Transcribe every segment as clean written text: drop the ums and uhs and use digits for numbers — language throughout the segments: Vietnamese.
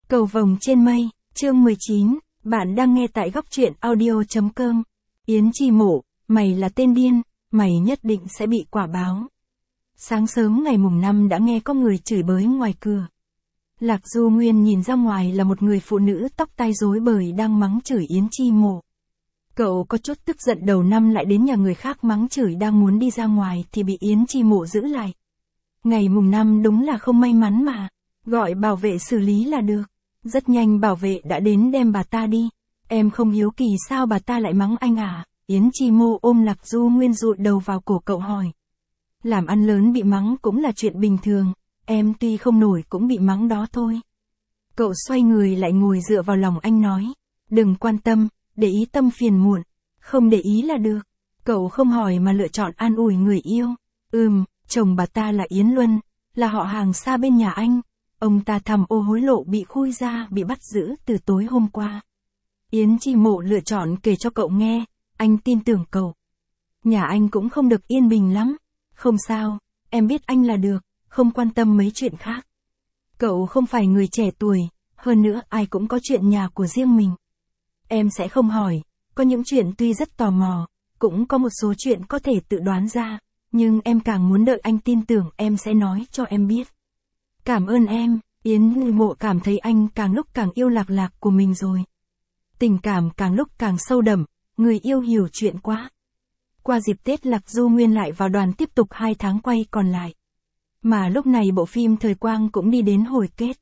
Cầu vồng trên mây, chương 19, bạn đang nghe tại góc truyện audio.com. Yến Chi Mộ, mày là tên điên, mày nhất định sẽ bị quả báo. Sáng sớm ngày mùng 5 đã nghe có người chửi bới ngoài cửa. Lạc Du Nguyên nhìn ra ngoài là một người phụ nữ tóc tai rối bời đang mắng chửi Yến Chi Mộ. Cậu có chút tức giận, đầu năm lại đến nhà người khác mắng chửi, đang muốn đi ra ngoài thì bị Yến Chi Mộ giữ lại. Ngày mùng 5 đúng là không may mắn mà, gọi bảo vệ xử lý là được. Rất nhanh bảo vệ đã đến đem bà ta đi. Em không hiếu kỳ sao bà ta lại mắng anh à? Yến Chi Mộ ôm Lạc Du Nguyên dụi đầu vào cổ cậu hỏi. Làm ăn lớn bị mắng cũng là chuyện bình thường, em tuy không nổi cũng bị mắng đó thôi. Cậu xoay người lại ngồi dựa vào lòng anh nói. Đừng quan tâm, để ý tâm phiền muộn, không để ý là được. Cậu không hỏi mà lựa chọn an ủi người yêu. Chồng bà ta là Yến Luân, là họ hàng xa bên nhà anh. Ông ta tham ô hối lộ bị khui ra, bị bắt giữ từ tối hôm qua. Yến Chi Mộ lựa chọn kể cho cậu nghe, anh tin tưởng cậu. Nhà anh cũng không được yên bình lắm. Không sao, em biết anh là được, không quan tâm mấy chuyện khác. Cậu không phải người trẻ tuổi, hơn nữa ai cũng có chuyện nhà của riêng mình. Em sẽ không hỏi, có những chuyện tuy rất tò mò, cũng có một số chuyện có thể tự đoán ra, nhưng em càng muốn đợi anh tin tưởng em sẽ nói cho em biết. Cảm ơn em. Yến Mộ cảm thấy anh càng lúc càng yêu Lạc Lạc của mình rồi. Tình cảm càng lúc càng sâu đậm, người yêu hiểu chuyện quá. Qua dịp Tết Lạc Du Nguyên lại vào đoàn tiếp tục 2 tháng quay còn lại. Mà lúc này bộ phim Thời Quang cũng đi đến hồi kết.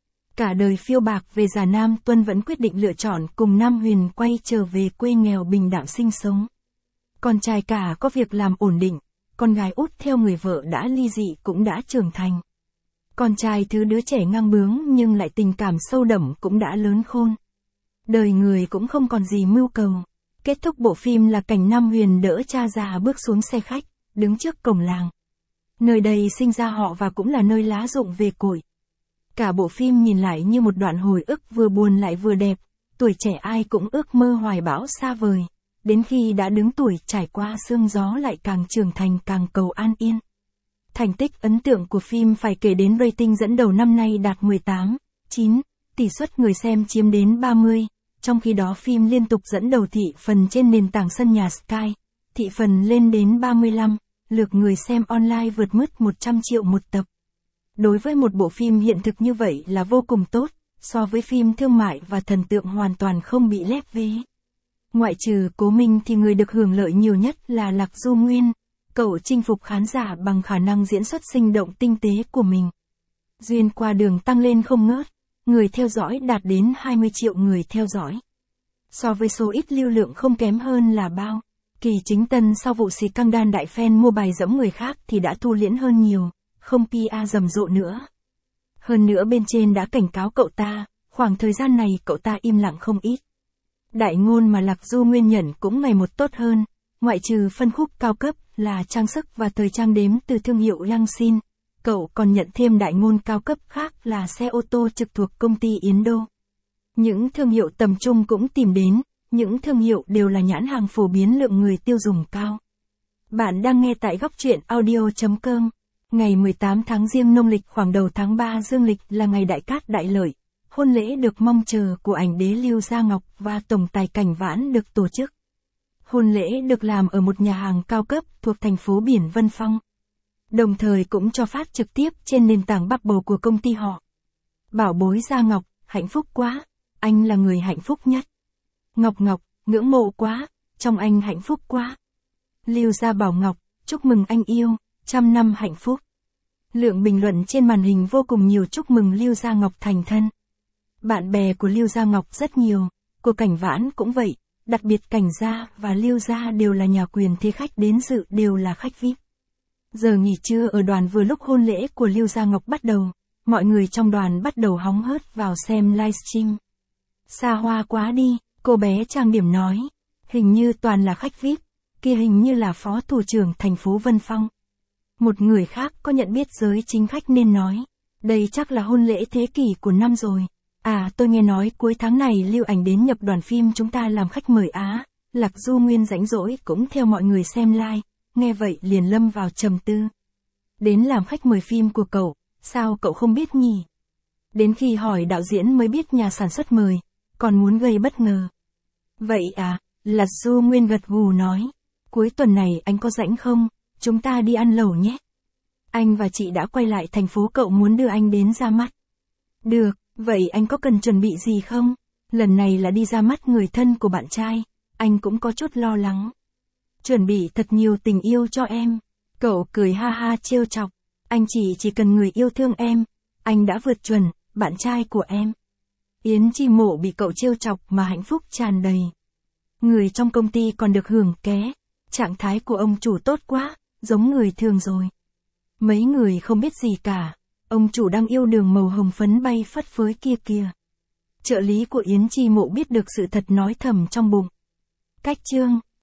Cả đời phiêu bạc về già Nam Tuân vẫn quyết định lựa chọn cùng Nam Huyền quay trở về quê nghèo bình đạm sinh sống. Con trai cả có việc làm ổn định, con gái út theo người vợ đã ly dị cũng đã trưởng thành. Con trai thứ đứa trẻ ngang bướng nhưng lại tình cảm sâu đậm cũng đã lớn khôn. Đời người cũng không còn gì mưu cầu. Kết thúc bộ phim là cảnh Nam Huyền đỡ cha già bước xuống xe khách, đứng trước cổng làng. Nơi đây sinh ra họ và cũng là nơi lá rụng về cội. Cả bộ phim nhìn lại như một đoạn hồi ức vừa buồn lại vừa đẹp, tuổi trẻ ai cũng ước mơ hoài bão xa vời. Đến khi đã đứng tuổi trải qua sương gió lại càng trưởng thành càng cầu an yên. Thành tích ấn tượng của phim phải kể đến rating dẫn đầu năm nay đạt 18,9, tỷ suất người xem chiếm đến 30, trong khi đó phim liên tục dẫn đầu thị phần trên nền tảng sân nhà Sky, thị phần lên đến 35, lượt người xem online vượt mức 100 triệu một tập. Đối với một bộ phim hiện thực như vậy là vô cùng tốt, so với phim thương mại và thần tượng hoàn toàn không bị lép vế. Ngoại trừ Cố Minh thì người được hưởng lợi nhiều nhất là Lạc Du Nguyên. Cậu chinh phục khán giả bằng khả năng diễn xuất sinh động tinh tế của mình. Duyên qua đường tăng lên không ngớt, người theo dõi đạt đến 20 triệu người theo dõi. So với số ít lưu lượng không kém hơn là bao. Kỳ Chính Tân sau vụ xì căng đan đại fan mua bài giẫm người khác thì đã thu liễm hơn nhiều, không PR rầm rộ nữa. Hơn nữa bên trên đã cảnh cáo cậu ta, khoảng thời gian này cậu ta im lặng không ít. Đại ngôn mà Lạc Du Nguyên nhận cũng ngày một tốt hơn, ngoại trừ phân khúc cao cấp là trang sức và thời trang đếm từ thương hiệu Yangsin, cậu còn nhận thêm đại ngôn cao cấp khác là xe ô tô trực thuộc công ty Yến Đô. Những thương hiệu tầm trung cũng tìm đến, những thương hiệu đều là nhãn hàng phổ biến lượng người tiêu dùng cao. Bạn đang nghe tại góc truyện audio.com. Ngày 18 tháng Giêng nông lịch khoảng đầu tháng 3 dương lịch là ngày đại cát đại lợi. Hôn lễ được mong chờ của ảnh đế Lưu Gia Ngọc và tổng tài Cảnh Vãn được tổ chức. Hôn lễ được làm ở một nhà hàng cao cấp thuộc thành phố biển Vân Phong. Đồng thời cũng cho phát trực tiếp trên nền tảng Bubble của công ty họ. Bảo bối Gia Ngọc, hạnh phúc quá, anh là người hạnh phúc nhất. Ngọc Ngọc, ngưỡng mộ quá, trong anh hạnh phúc quá. Lưu Gia Bảo Ngọc, chúc mừng anh yêu, 100 năm hạnh phúc. Lượng bình luận trên màn hình vô cùng nhiều chúc mừng Lưu Gia Ngọc thành thân. Bạn bè của Lưu Gia Ngọc rất nhiều, của Cảnh Vãn cũng vậy. Đặc biệt Cảnh Gia và Lưu Gia đều là nhà quyền thế, khách đến dự đều là khách VIP. Giờ nghỉ trưa ở đoàn vừa lúc hôn lễ của Lưu Gia Ngọc bắt đầu, mọi người trong đoàn bắt đầu hóng hớt vào xem livestream. Xa hoa quá đi, cô bé trang điểm nói. Hình như toàn là khách VIP, kia hình như là phó thủ trưởng thành phố Vân Phong. Một người khác có nhận biết giới chính khách nên nói. Đây chắc là hôn lễ thế kỷ của năm rồi. À, tôi nghe nói cuối tháng này Lưu Ảnh đến nhập đoàn phim chúng ta làm khách mời á. Lạc Du Nguyên rảnh rỗi cũng theo mọi người xem live, nghe vậy liền lâm vào trầm tư. Đến làm khách mời phim của cậu, sao cậu không biết nhỉ? Đến khi hỏi đạo diễn mới biết nhà sản xuất mời, còn muốn gây bất ngờ. Vậy à, Lạt Du Nguyên gật gù nói. Cuối tuần này anh có rảnh không? Chúng ta đi ăn lẩu nhé. Anh và chị đã quay lại thành phố, cậu muốn đưa anh đến ra mắt. Được, vậy anh có cần chuẩn bị gì không? Lần này là đi ra mắt người thân của bạn trai, anh cũng có chút lo lắng. Chuẩn bị thật nhiều tình yêu cho em. Cậu cười ha ha trêu chọc. Anh chỉ cần người yêu thương em. Anh đã vượt chuẩn, bạn trai của em. Yến Chi Mộ bị cậu trêu chọc mà hạnh phúc tràn đầy. Người trong công ty còn được hưởng ké. Trạng thái của ông chủ tốt quá, giống người thường rồi. Mấy người không biết gì cả. Ông chủ đang yêu đường màu hồng phấn bay phất phới kia kìa. Trợ lý của Yến Chi Mộ biết được sự thật nói thầm trong bụng. Cách chương